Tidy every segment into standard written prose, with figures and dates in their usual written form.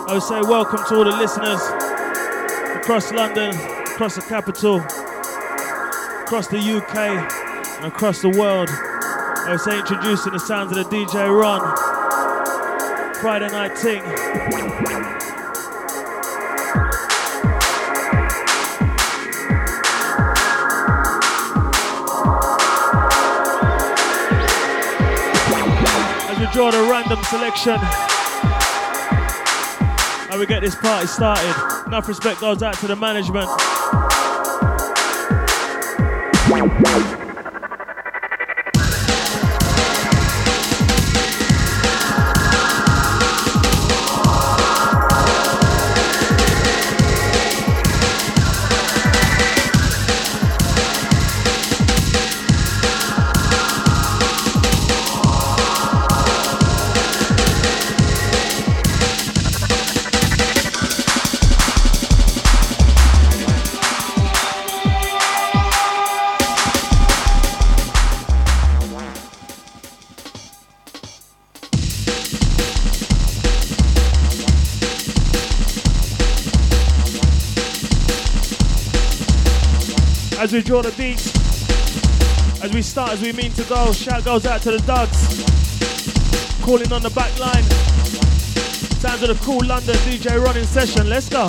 I would say welcome to all the listeners across London, across the capital, across the UK, and across the world. I would say introducing the sounds of the DJ Ron, Friday Night Ting. As we draw the random selection, and we get this party started. Enough respect goes out to the management. As we draw the beats, as we start, as we mean to go, shout goes out to the Dugs, calling on the back line. Sounds of the cool London DJ Ron in session, let's go.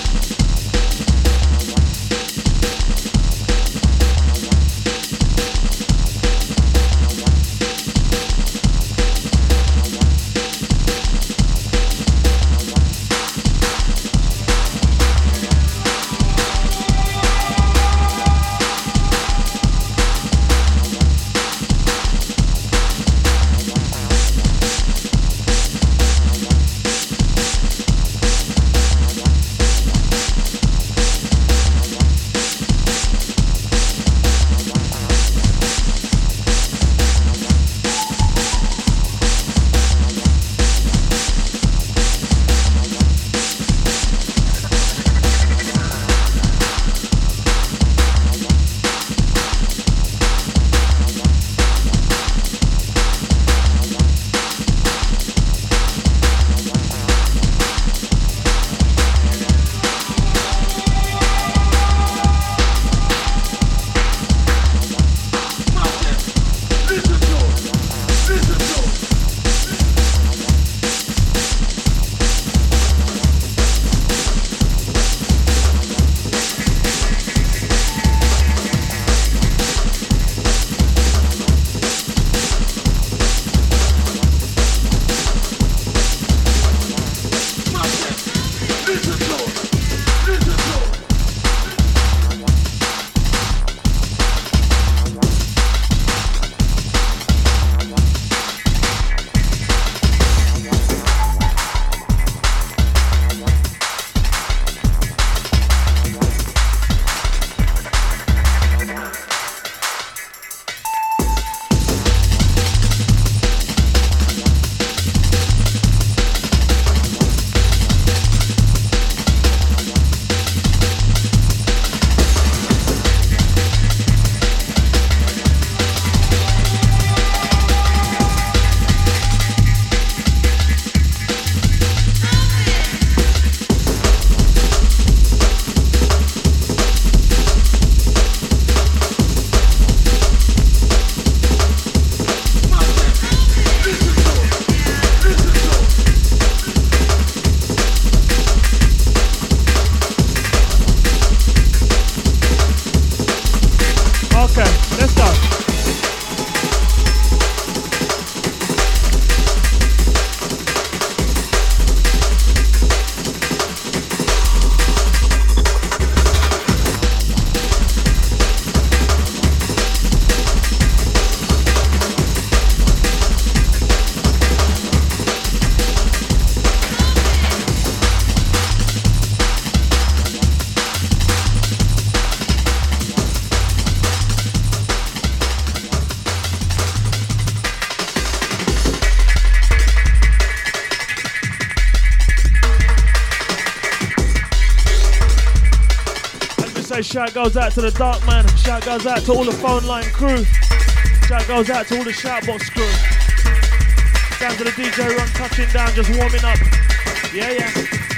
Shout goes out to the Dark Man. Shout goes out to all the phone line crew. Shout goes out to all the shoutbox crew. Sounds of the DJ Ron touching down, just warming up. Yeah, yeah.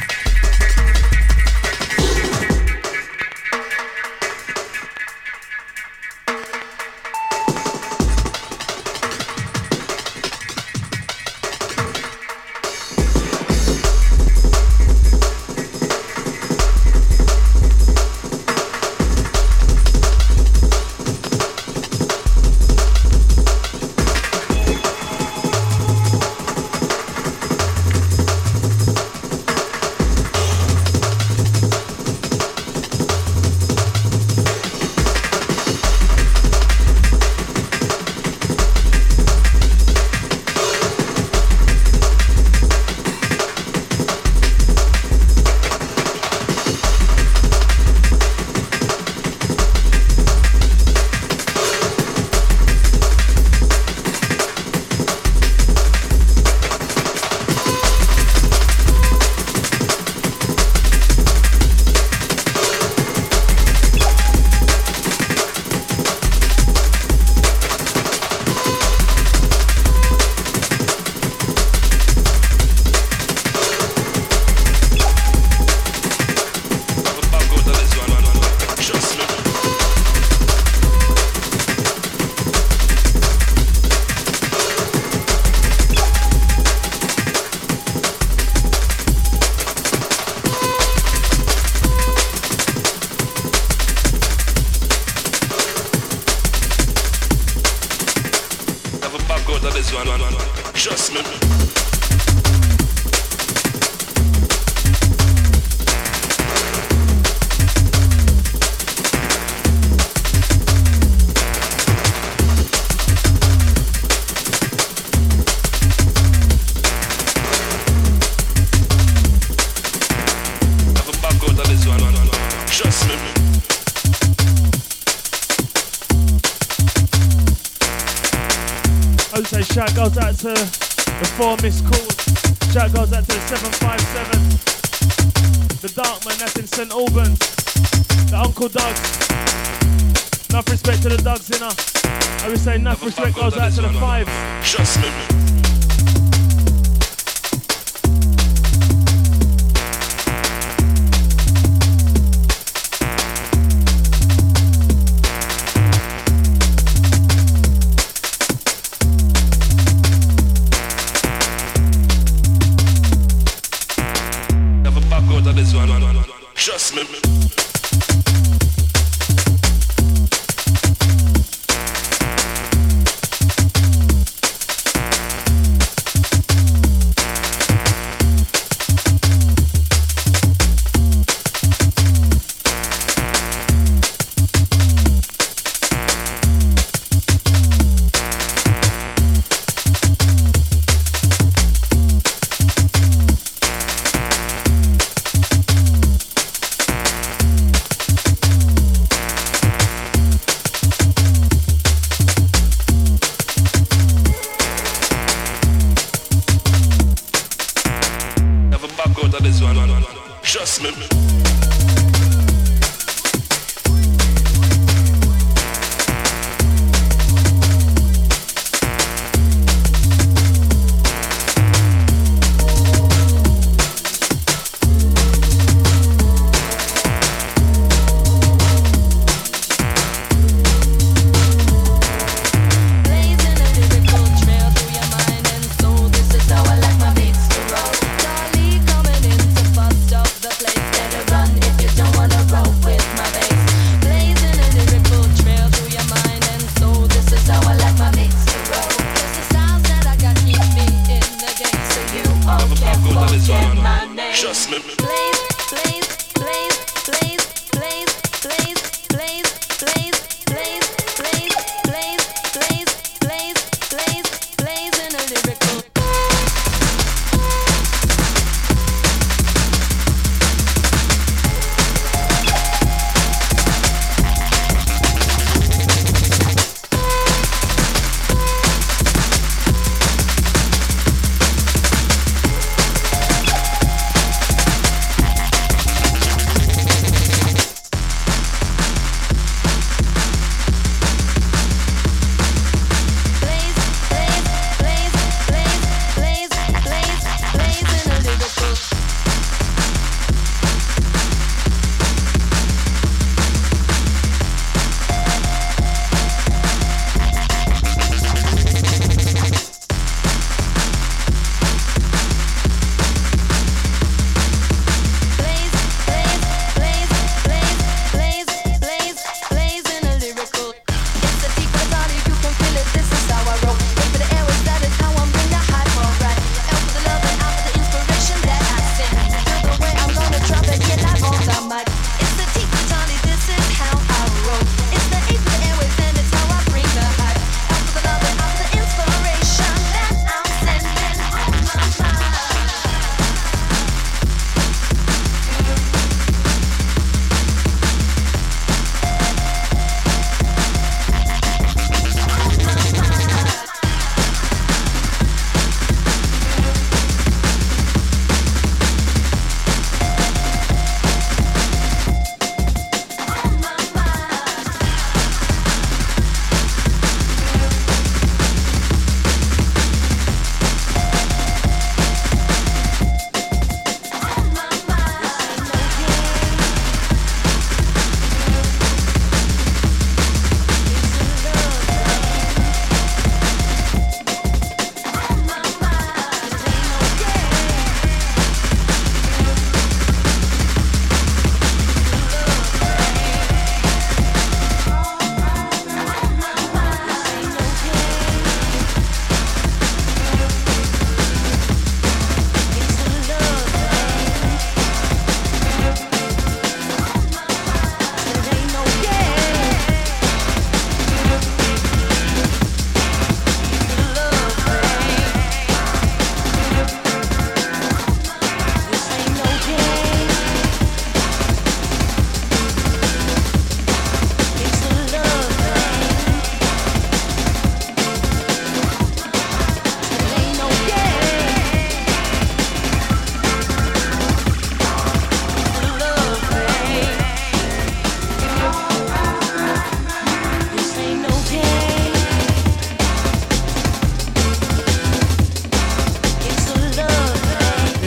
out of this one. Trust me. Shout goes out to the 4 missed calls. Shout goes out to the 757. The Darkman, that's in St Albans. The Uncle Dogs. Enough respect to the Dogs, you know. I would say enough respect goes out to the 5s. Trust me. Trust me. Trust me.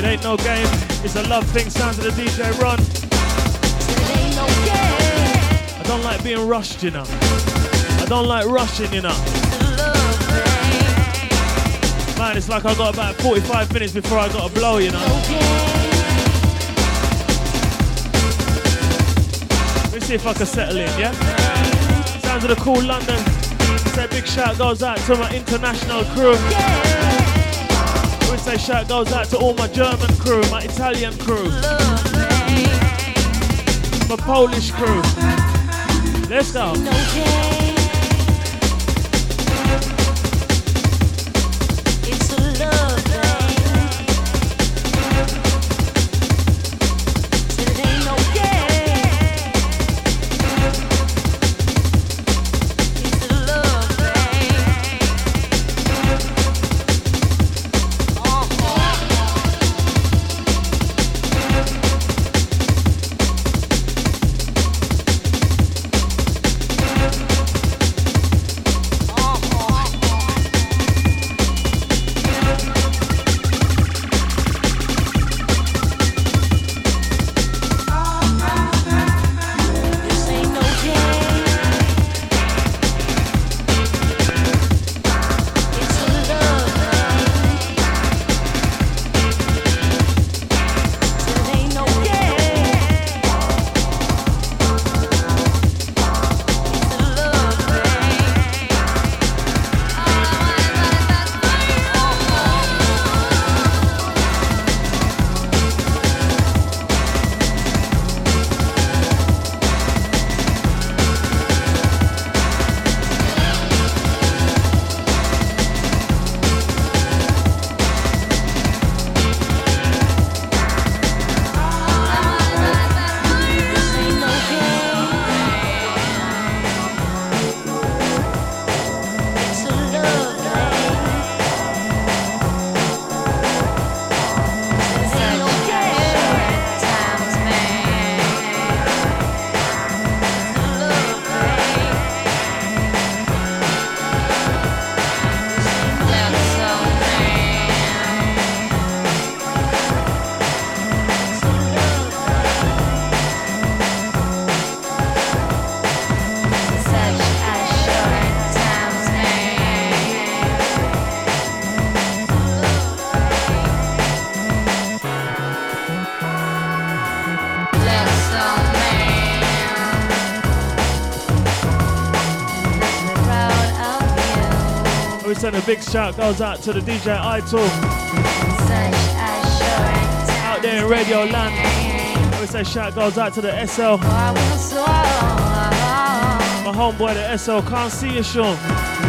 ain't no game, it's a love thing. Sounds of the DJ Ron. I don't like being rushed, you know. I don't like rushing, you know. Man, it's like I got about 45 minutes before I got to blow, you know. Let's see if I can settle in, yeah? Sounds of the cool London. Say big shout goes out to my international crew. We say shout goes out to all my German crew, my Italian crew, my Polish crew. Let's go. And a big shout goes out to the DJ Idol out there in Radio Land. We say shout goes out to the SL. My homeboy, the SL, can't see you, Sean.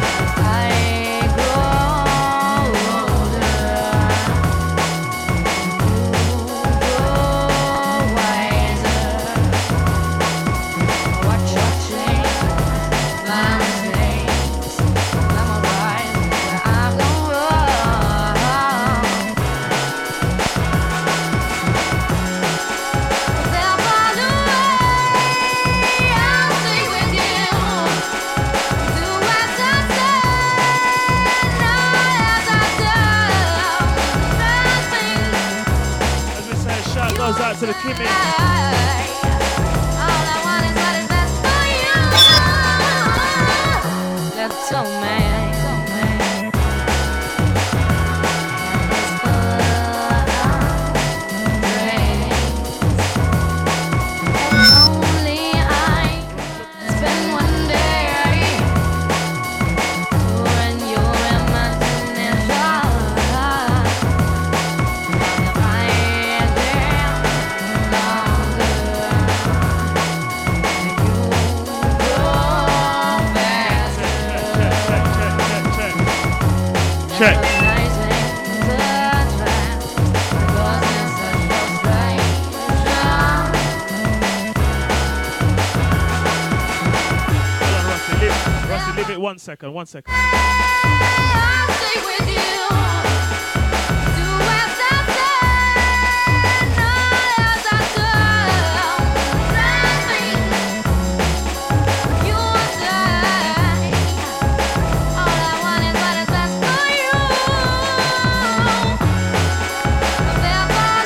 To the Kimmy. All I want is what is best for you. That's so man. Check. Rusty, leave it 1 second, 1 second. I'll stay with you. Bye.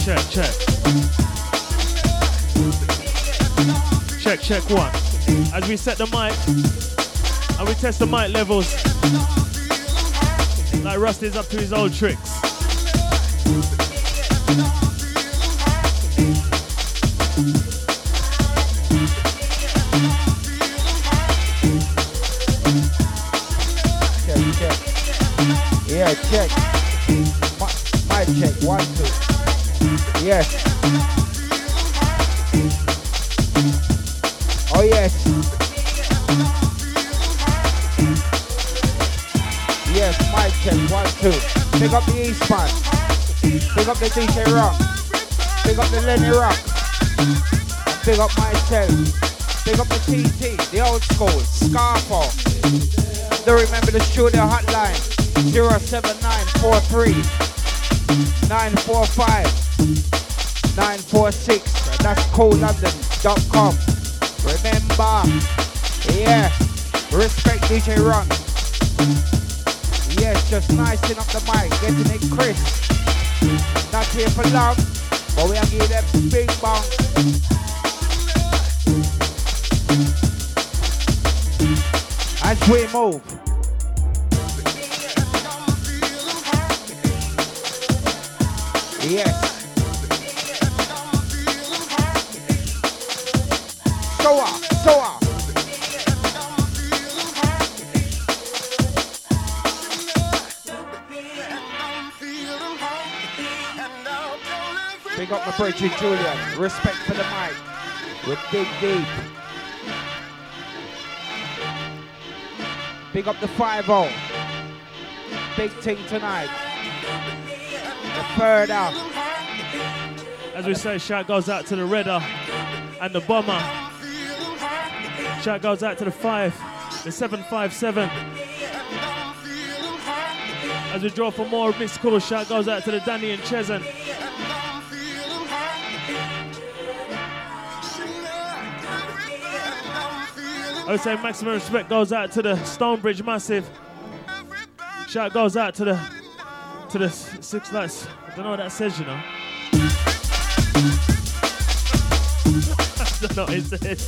Check one. As we set the mic and we test the mic levels, like Rusty's up to his old tricks. Check. Yeah, check. Mic check. 1, 2. Yes. Oh yes. Yes, mic check, 1, 2. Pick up the East Man. Pick up the DJ Rock. Pick up the Lenny Rock. And pick up myself. Pick up the TT, the old school, Scarfo. Do remember the studio hotline, 07943 945 946. That's coolondon.com. Remember, yeah, respect DJ Ron. Yes, just nicing up the mic, getting it crisp. Not here for long, but we are giving them big bang. As we move. Yes. So Big up my Bridget Julian. Respect for the mic. With Dig Deep. Big up the 5-0. Big thing tonight. The further. As we say, shout goes out to the Redder and the Bomber. Shout goes out to the 5, the 757. As we draw for more mixed calls, shout goes out to the Danny and Chezen. I would say maximum respect goes out to the Stonebridge Massive. Shout goes out to the Six Lights. I don't know what that says, you know. I don't know what it says.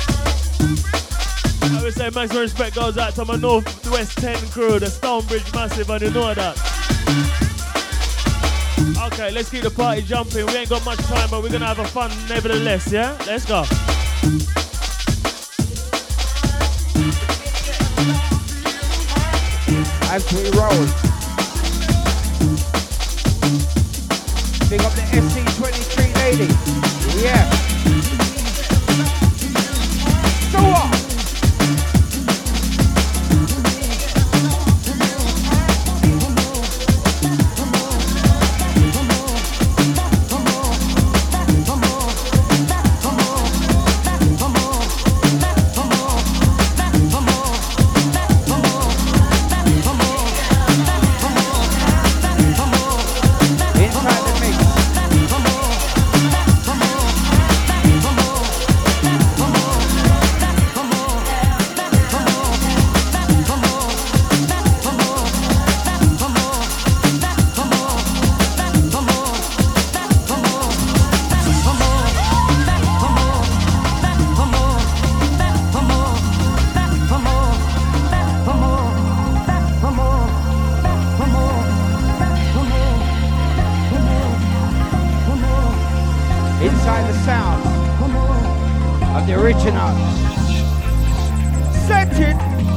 I would say maximum respect goes out to my Northwest 10 crew, the Stonebridge Massive, and you know that. Okay, let's keep the party jumping. We ain't got much time, but we're gonna have a fun nevertheless, yeah? Let's go. As we roll. Big up the SC23 lady. Yeah. So on. Inside the sound of the original. Set it.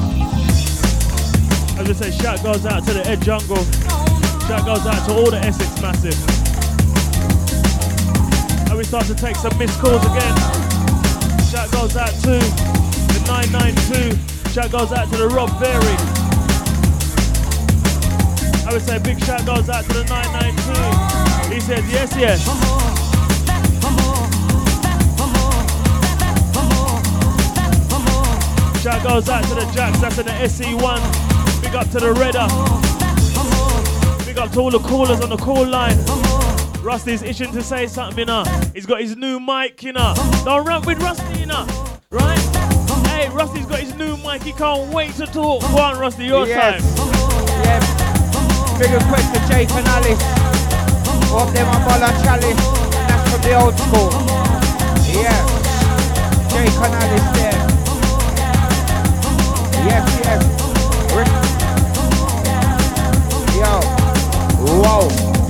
As I say, shout goes out to the Ed Jungle. Shout goes out to all the Essex Massive. And we start to take some missed calls again. Shout goes out to the 992. Shout goes out to the Rob Berry. I would say big shout goes out to the 992. He says yes, yes. Shout goes out to the Jacks, that's in the SC1. Big up to the Redder. Big up to all the callers on the call line. Rusty's itching to say something, you know. He's got his new mic, you know. Don't run with Rusty, you know. Right? Hey, Rusty's got his new mic. He can't wait to talk. Go on, Rusty, your time. Yes. Big request to Jake and Alice. Up there, my Bola Chalice. That's from the old school. Yeah. Jay Canal is there. Yes, yes. Yo. Whoa.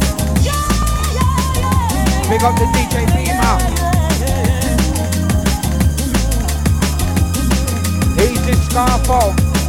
Big up the DJ Beamer. Easy Scarfo.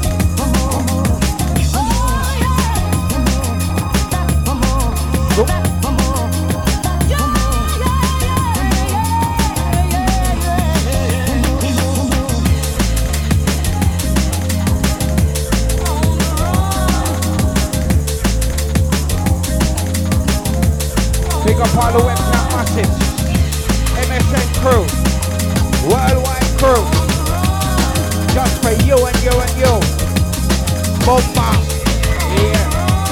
Big up all the webcam massive. MSN crew. Worldwide crew. Just for you and you and you. Bomba. Yeah.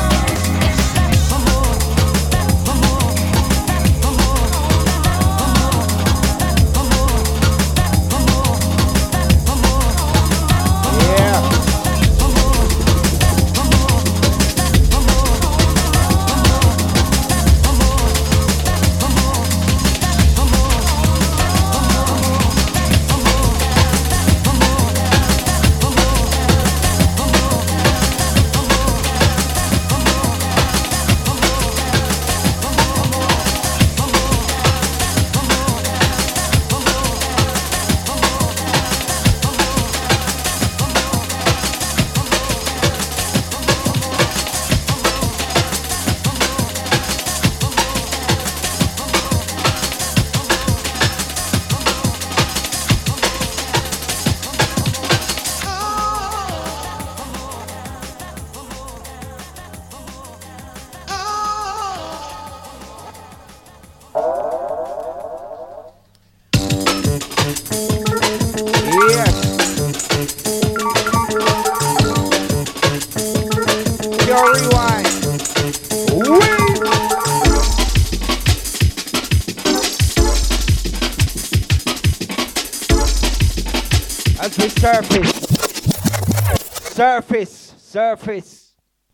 Surface.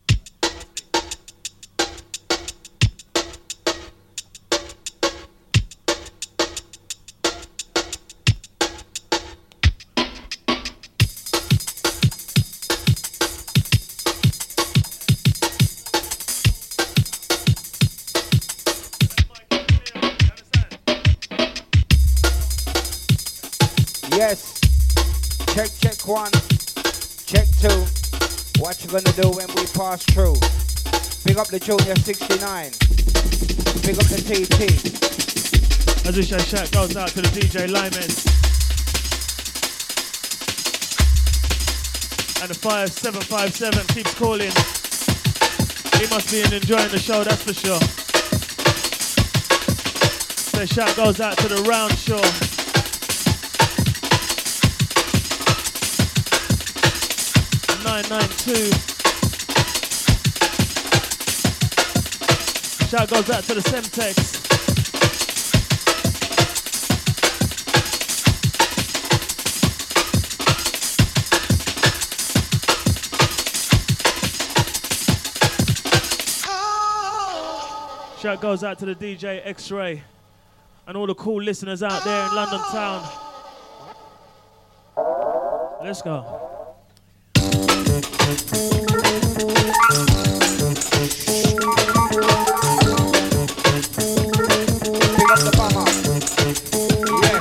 Yes. Check 1. Check 2. What you gonna do when we pass through? Big up the Junior 69. Big up the TT. As this shout goes out to the DJ Lyman. And the 5757 keeps calling. He must be enjoying the show, that's for sure. So shout goes out to the Round Shore. Shout goes out to the Semtex. Shout goes out to the DJ X-Ray and all the cool listeners out there in London town. Let's go. Pick up the bomber. Yes.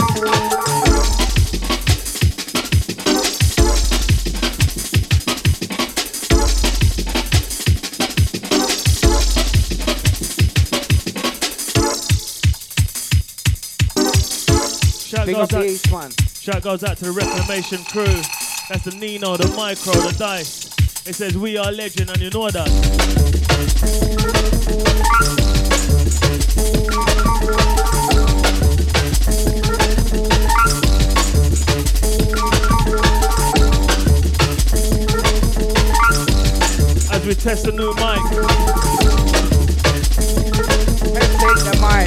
Shout goes out to the Reclamation crew. That's the Nino, the Micro, the Dice. It says we are legend and you know that. As we test the new mic. Let's take the mic.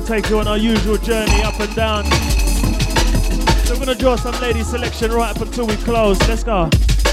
take you on our usual journey up and down. So we're gonna draw some lady selection right up until we close. Let's go.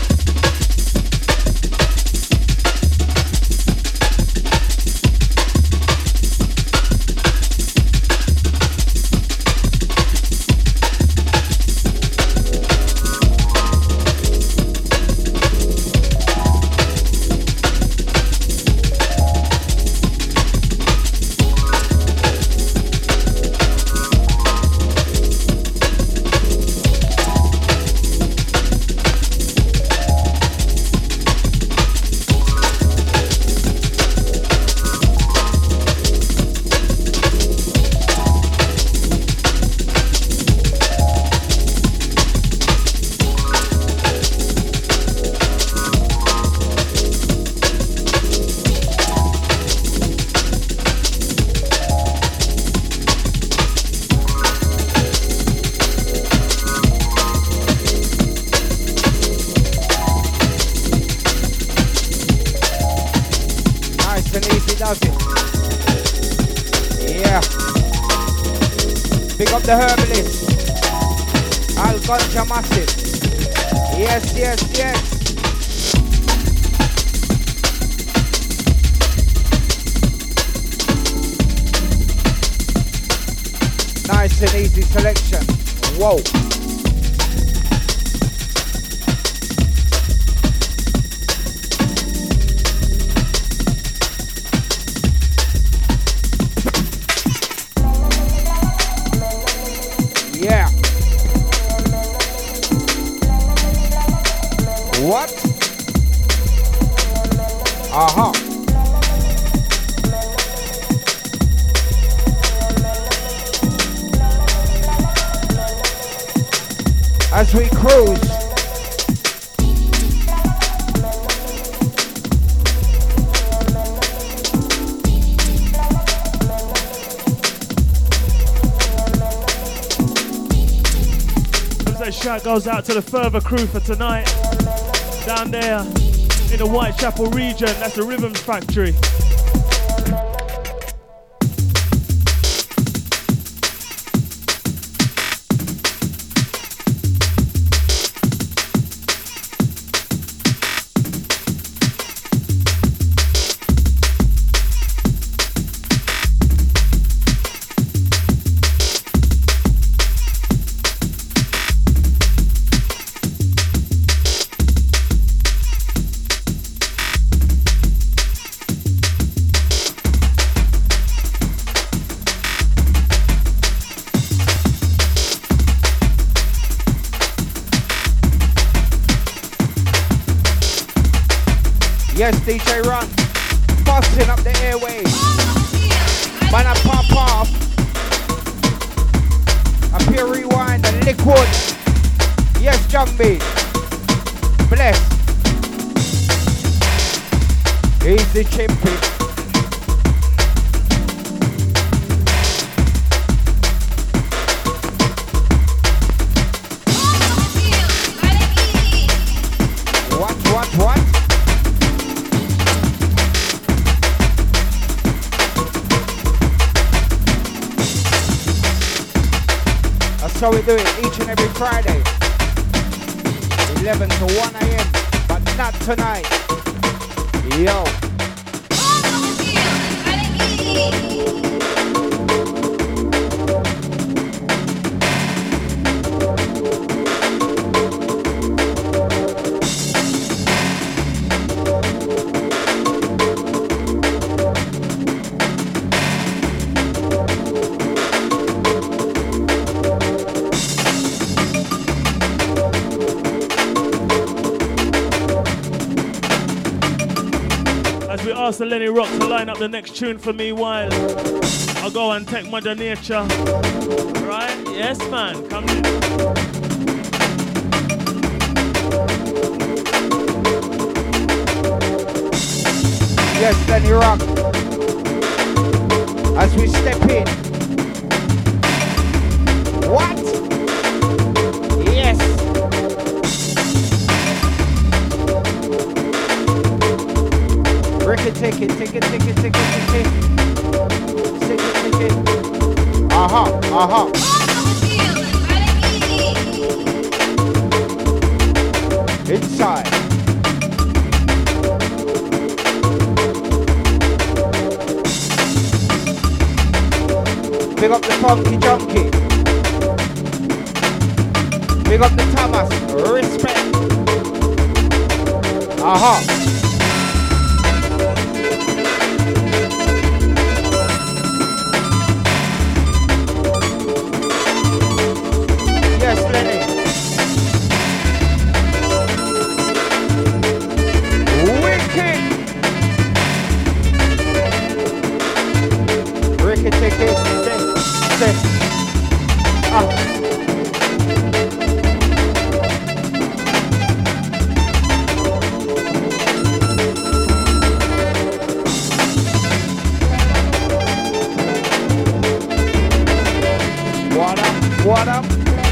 The herbalist, Al Ganja Massive. Yes, yes, yes. Nice and easy selection. Whoa. Yeah. What? Uh-huh. As we cruise. Shout goes out to the Further crew for tonight. Down there in the Whitechapel region, that's the Rhythms Factory. Yes, DJ Run, busting up the airwaves. Man, I pop off. A pure rewind and liquid. Yes, Jungby. Bless. He's the champion. What? That's how we do it each and every Friday. 11 to 1 a.m. But not tonight. Yo. Ask the Lenny Rock to line up the next tune for me while I'll go and take Mother Nature. Right? Yes, man. Come in. Yes, Lenny Rock. As we step in. What? Yes. Ticket. Big up the funky junkie. Big up the Thomas. Respect. Aha. Yes, Lenny. Wicked. Ricky, take it. Stay. What up?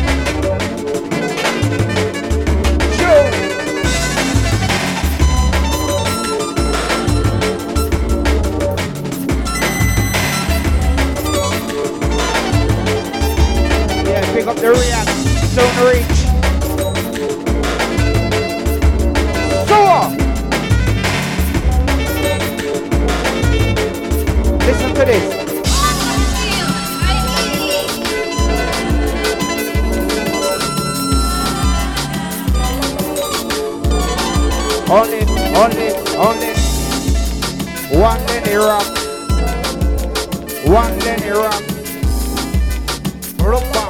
Show. Yeah, pick up the react. Zone reach. So listen to this. Only one Lenny rock. One Lenny rock. Rumba.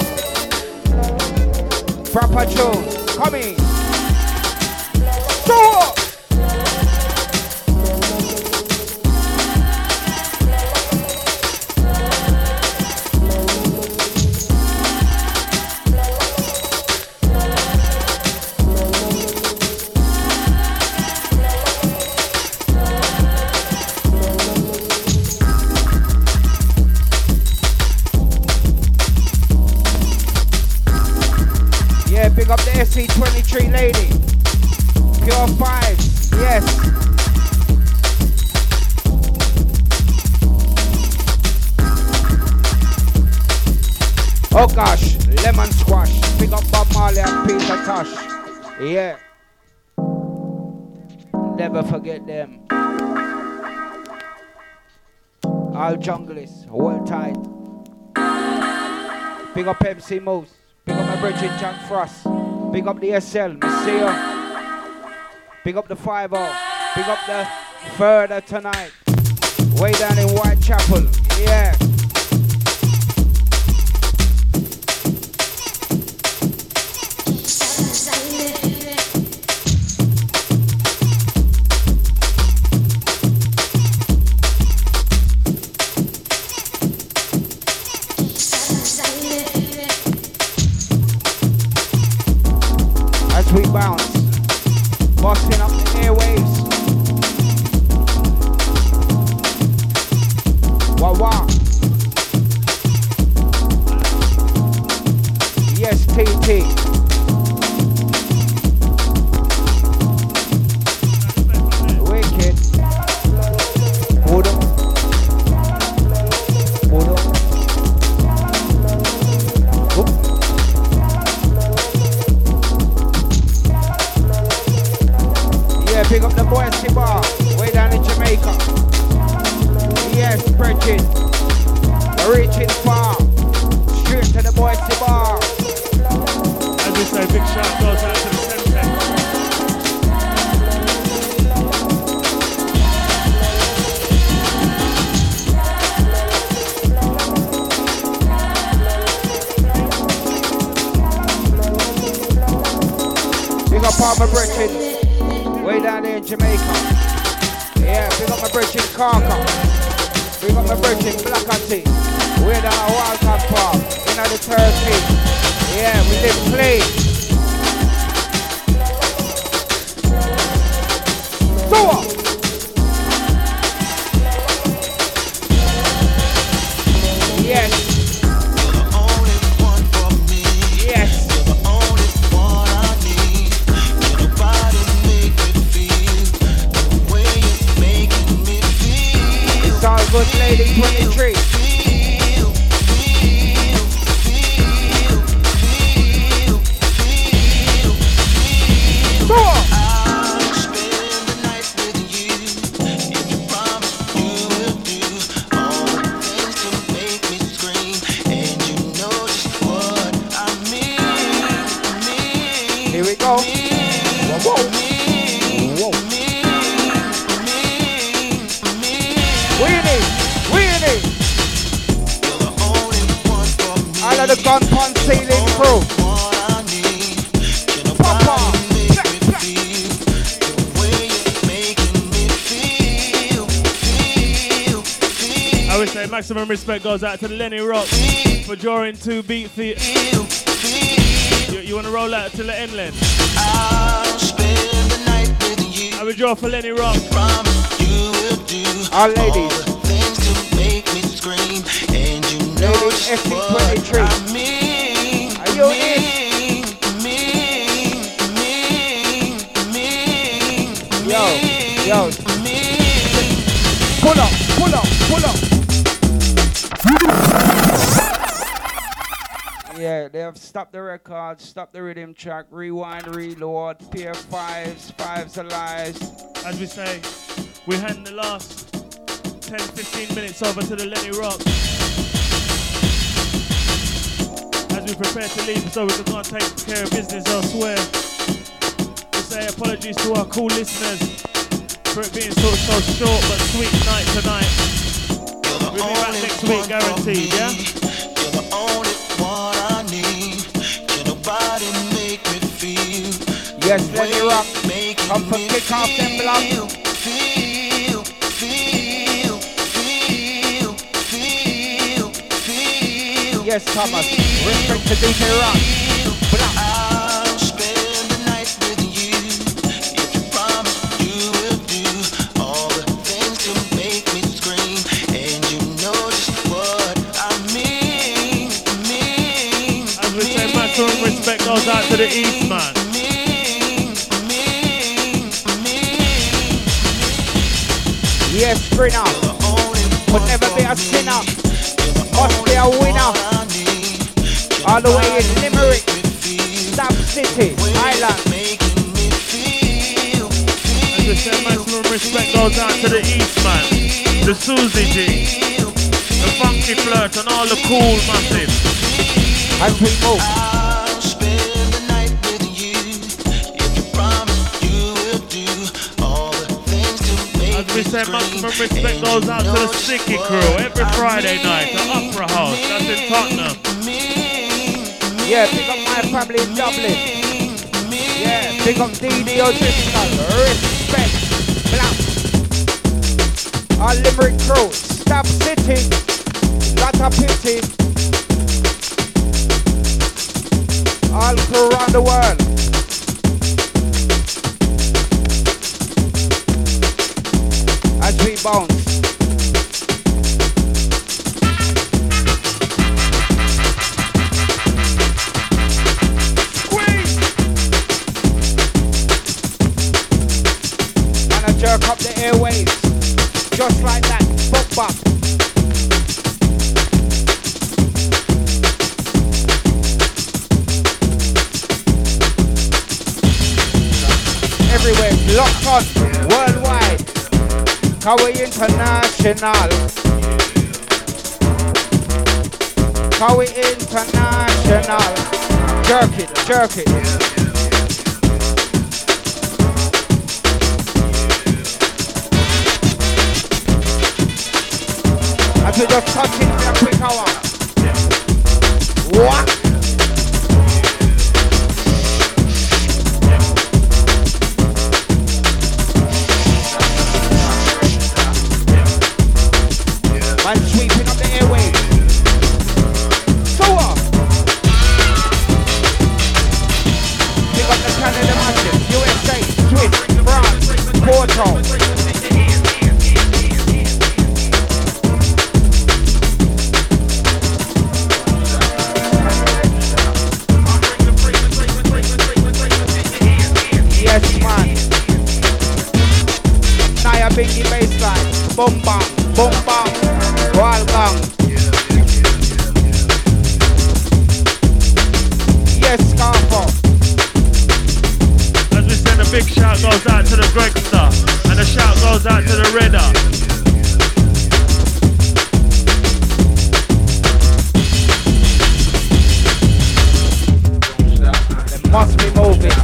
Proper tune. Come in. So big up the SC23 lady. Pure 5, yes. Oh gosh, lemon squash. Big up Bob Marley and Peter Tosh. Yeah. Never forget them. All junglists, hold tight. Big up MC Moose. Big up my Bridget John Frost. Big up the SL, Monsieur. Big up the 5-0. Big up the Further Tonight. Way down in Whitechapel. Yeah. We bounce, busting up the airwaves. Wah wah. Yes, TT. Wicked. Hold up. Hold up. Oop. Yeah, pick up the Boise Bar, way down in Jamaica. Yes, Bridget. We're reaching far. Straight to the Boise Bar. As we say, big shout goes out to the Centec. Big up all my Bridget. Way down there in Jamaica. Yeah, big up my bridge in Carca. Big up my bridge in Blackatty. Way down at Walcott Park. In the Turkey. Yeah, we live clean. So up. Yes. Good lady 23. Go on. I'll spend the night with you if you promise you will do all the things to make me scream. crew. Papa. I would say maximum respect goes out to Lenny Rock for drawing 2 beat feet. You want to roll out to the end, Len? I would draw for Lenny Rock. Our ladies. Ladies, FC23. Are you in? Yo. Pull up. Yeah, they have stopped the record, stopped the rhythm track, rewind, reload, pair fives alive. As we say, we hand the last 10-15 minutes over to the Lenny Rock. As we prepare to leave so we can go and take care of business elsewhere. We say apologies to our cool listeners for it being so short but sweet night tonight. We'll be back next week, guaranteed, yeah? You're the only one I need. Can nobody make me feel? Yes, Lenny Rock, come for kick off them block. Yes, Thomas, respect to DJ Rock. I'll spend the night with you. If you promise you will do all the things to make me scream. And you know just what I mean. As we say, maximum respect goes out to the East, man. Yes, Sprinter, could never be a sinner, must be a winner. All the way in Limerick, Stab City, Island. As we say, maximum respect goes out to the East, man. The Susie G, the Funky Flirt, and all the cool massive. As we move. I'll spend the night with you. If you promise you will do all the things to make As we say, maximum respect goes out to the Sticky Crew every Friday night at Opera House. That's in Tottenham. Yeah, pick up my family in Dublin. Yeah, pick up DD O'Driscoll. Respect. Black. Our Limerick crew. Stab City. Lot of pity. All crew around the world. As we bounce. Jerk up the airwaves, just like that, fuck back. Everywhere, locked on, worldwide, Kawi International. Kawi International. Jerk it. As we just touch it in a quick hour. What? Man sweeping up the airwaves. So what? Pick up the Canada matches. USA, Swiss, France, Porto. Biggie bassline, boom bang, wall gang. Yes, Scarfo. As we said, a big shout goes out to the Gregster, and a shout goes out to the Redder. They must be moving.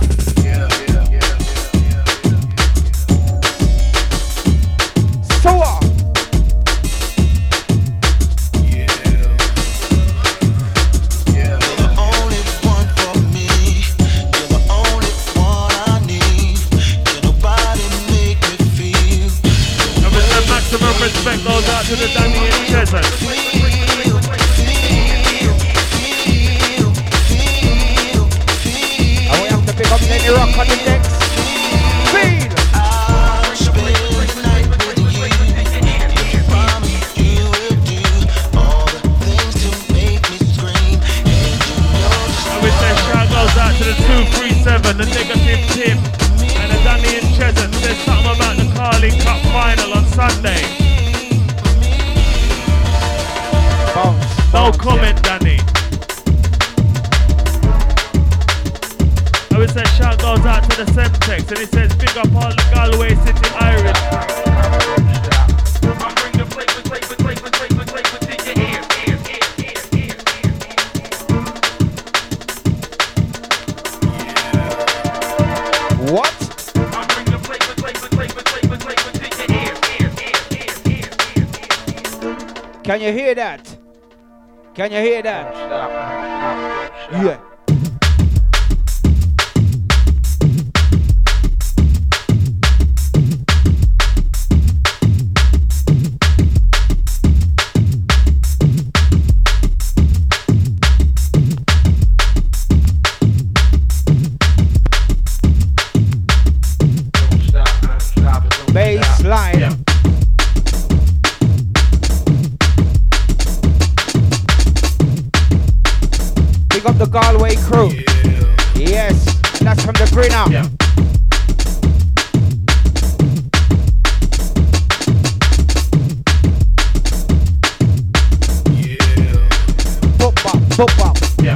7, the negative Tim, and the Danny in Chesant says something about the Carling Cup final on Sunday. No comment, Danny. I would say shout goes out to the Semtex, and he says big up all the Galway City Irish. What? Can you hear that? Can you hear that? Yeah. Baseline. Yeah. Pick up the Galway crew. Yeah. Yes, and that's from the Grinner. Yeah. Yeah. Pop up, pop up. Yeah.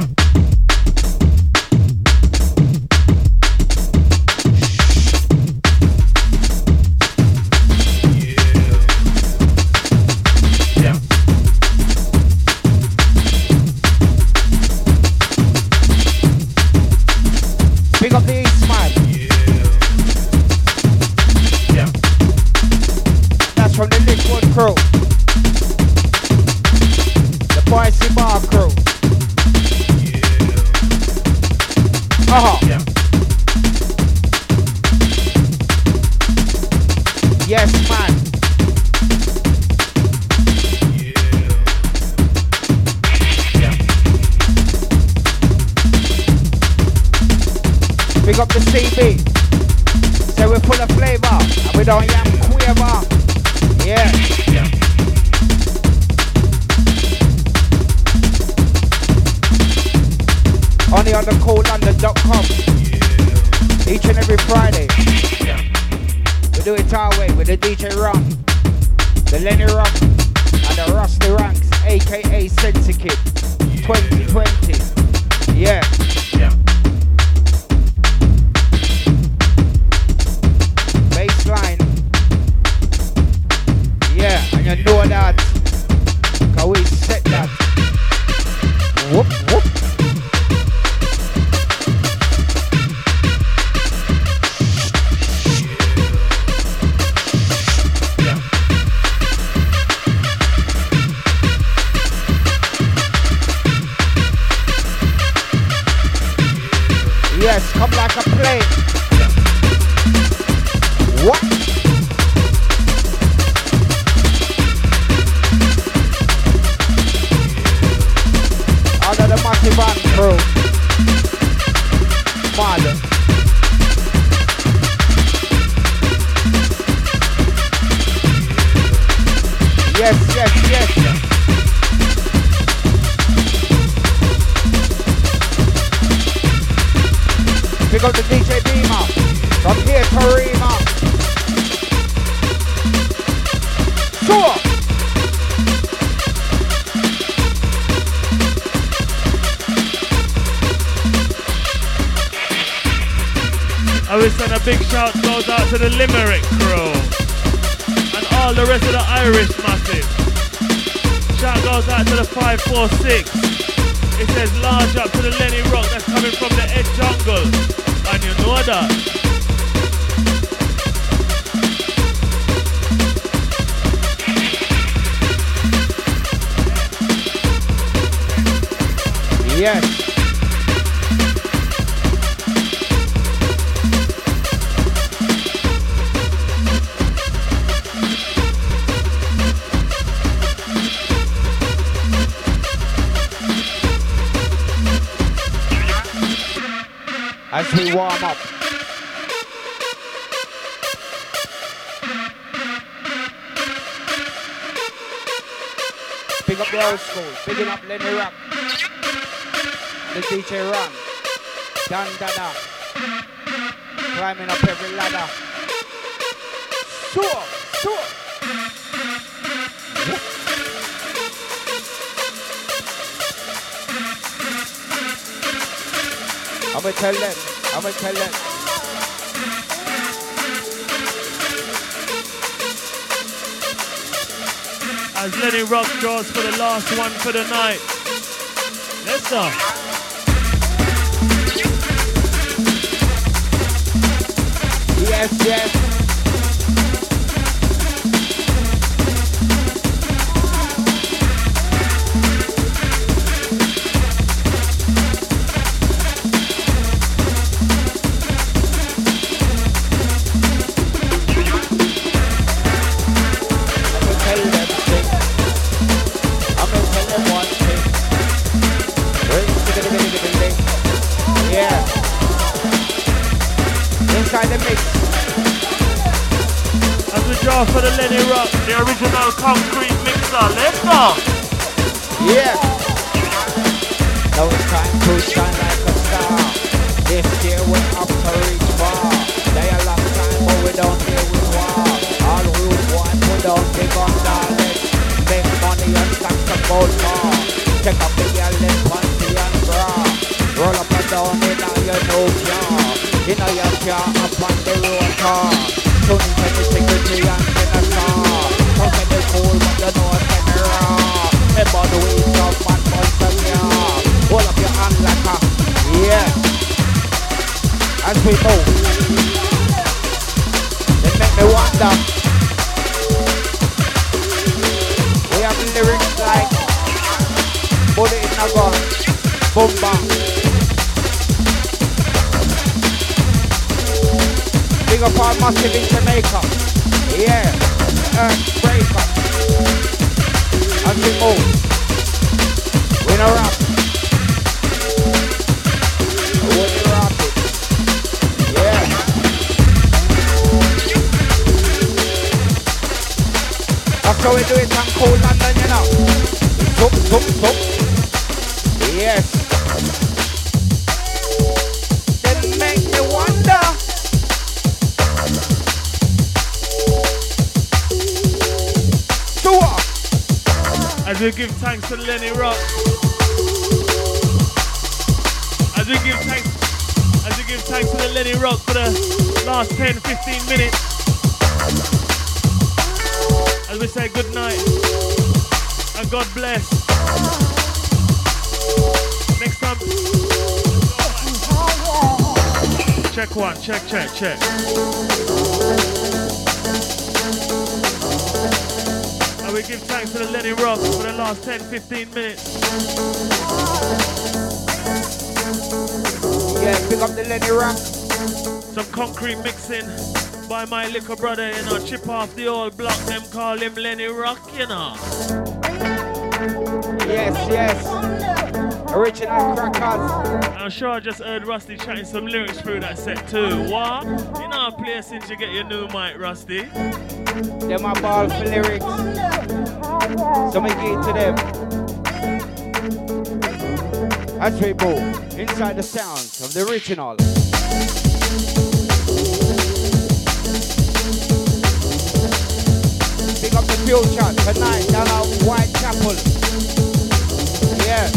Pick up the Eastman. Yeah. That's from the Liquid crew. The Boise Bar crew. Uh-huh. Yeah. Yes, man. Pick up the CB. So we're full of flavor and we don't yam quaver. Yeah. Yeah. Only on the coolondon.com. Yeah. Each and every Friday. Yeah. We do it our way with the DJ Ron, the Lenny Rock, and the Rusty Ranks, aka Sensi Kid. 2020. Yeah. Yeah. Baseline. Yeah, and you know that. Cause we set that. Whoop, whoop. Yeah. Yes, come like a plane. What? Under the massive band crew. Mad. Yes, yes, yes. Pick up the DJ Beamer. From here to Rima. Sure. I will send a big shout goes out to the Limerick crew and all the rest of the Irish massive. Shout goes out to the 546. It says large up to the Lenny Rock that's coming from the Ed Jungle. And you know that. Yes. As we warm up. Big up the old school, bigging up Lenny Rock, the DJ Ron, Dan Dada, Climbing up every ladder. Soar. I'ma tell them. As Lenny Rock draws for the last one for the night. Let's go. Yes. For the Lenny Rock, the original concrete mixer. Let's go! Yeah! Now it's time to shine like a star. This year we're up to reach far. They a long time, but we don't deal with war. All root one, we don't dig on dollars. Make money and stack some gold more. Check up the girl in panty and bra. Roll up and down in all your new car. In all your car, up on the road car. Tony said the secretary and in a car. How can they cool but you know it's a raw. Remember the ways of man once a year. Hold up your hand like a, yeah. As we move. They make me wonder. We have lyrics like bullet in a gun, boom bang. Big up all massive in Jamaica. Yeah. Earthbreaker. As we move. We no rap. We rap it. Yeah. That's how we do it on cold London, you know. Zoom. Yes. Then make me wonder. As we give thanks to Lenny Rock. As we give thanks to the Lenny Rock for the last 10-15 minutes. As we say good night and God bless. Next time. Check one, check. And we give thanks to the Lenny Rock for the last 10-15 minutes. Yeah, pick up the Lenny Rock. Some concrete mixing by my little brother, you know, chip off the old block, them call him Lenny Rock, you know. Yes. Original crackers. I'm sure I just heard Rusty chatting some lyrics through that set too. What? You know, play since you get your new mic, Rusty. Them are ball for lyrics. So we give it to them. As we move inside the sounds of the original. Pick up the future tonight down at Whitechapel. Yeah.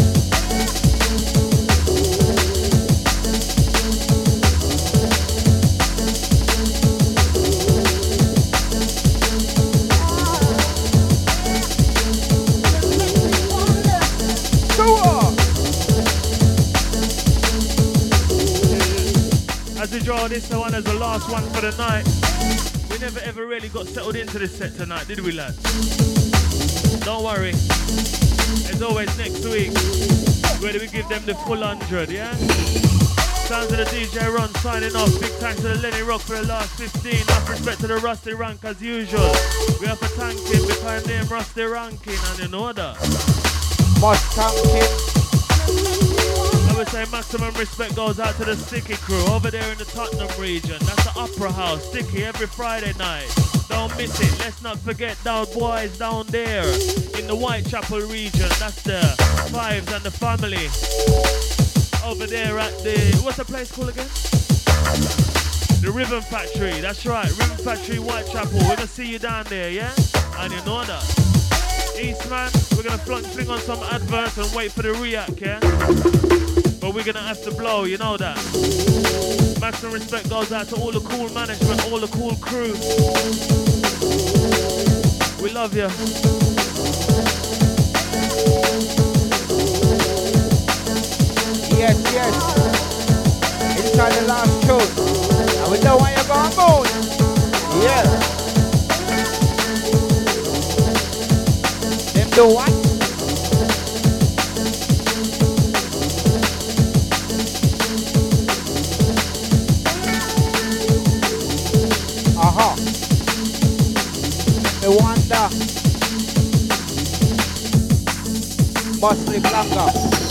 As we draw this one as the last one for the night, we never ever really got settled into this set tonight, did we, lads? Don't worry. As always, next week, where do we give them the full 100, yeah? Sounds of the DJ Ron signing off. Big thanks to the Lenny Rock for the last 15. Enough respect to the Rusty Rank as usual. We have a tanking behind name Rusty Ranking, and you know that. Must tanking. I would say maximum respect goes out to the Sticky crew over there in the Tottenham region. That's the Opera House, Sticky, every Friday night. Don't miss it. Let's not forget down boys down there in the Whitechapel region. That's the Fives and the family over there at the, what's the place called again? The Rhythm Factory, that's right, Rhythm Factory Whitechapel. We're gonna see you down there, yeah? And you know that. Eastman, we're gonna fling on some adverts and wait for the react, yeah? But we're gonna have to blow, you know that. Maximum respect goes out to all the cool management, all the cool crew. We love you. Yes, yes. Inside the last tune. And we know where you're going, moon. Yes. Them do what? Me wonder. Must live longer.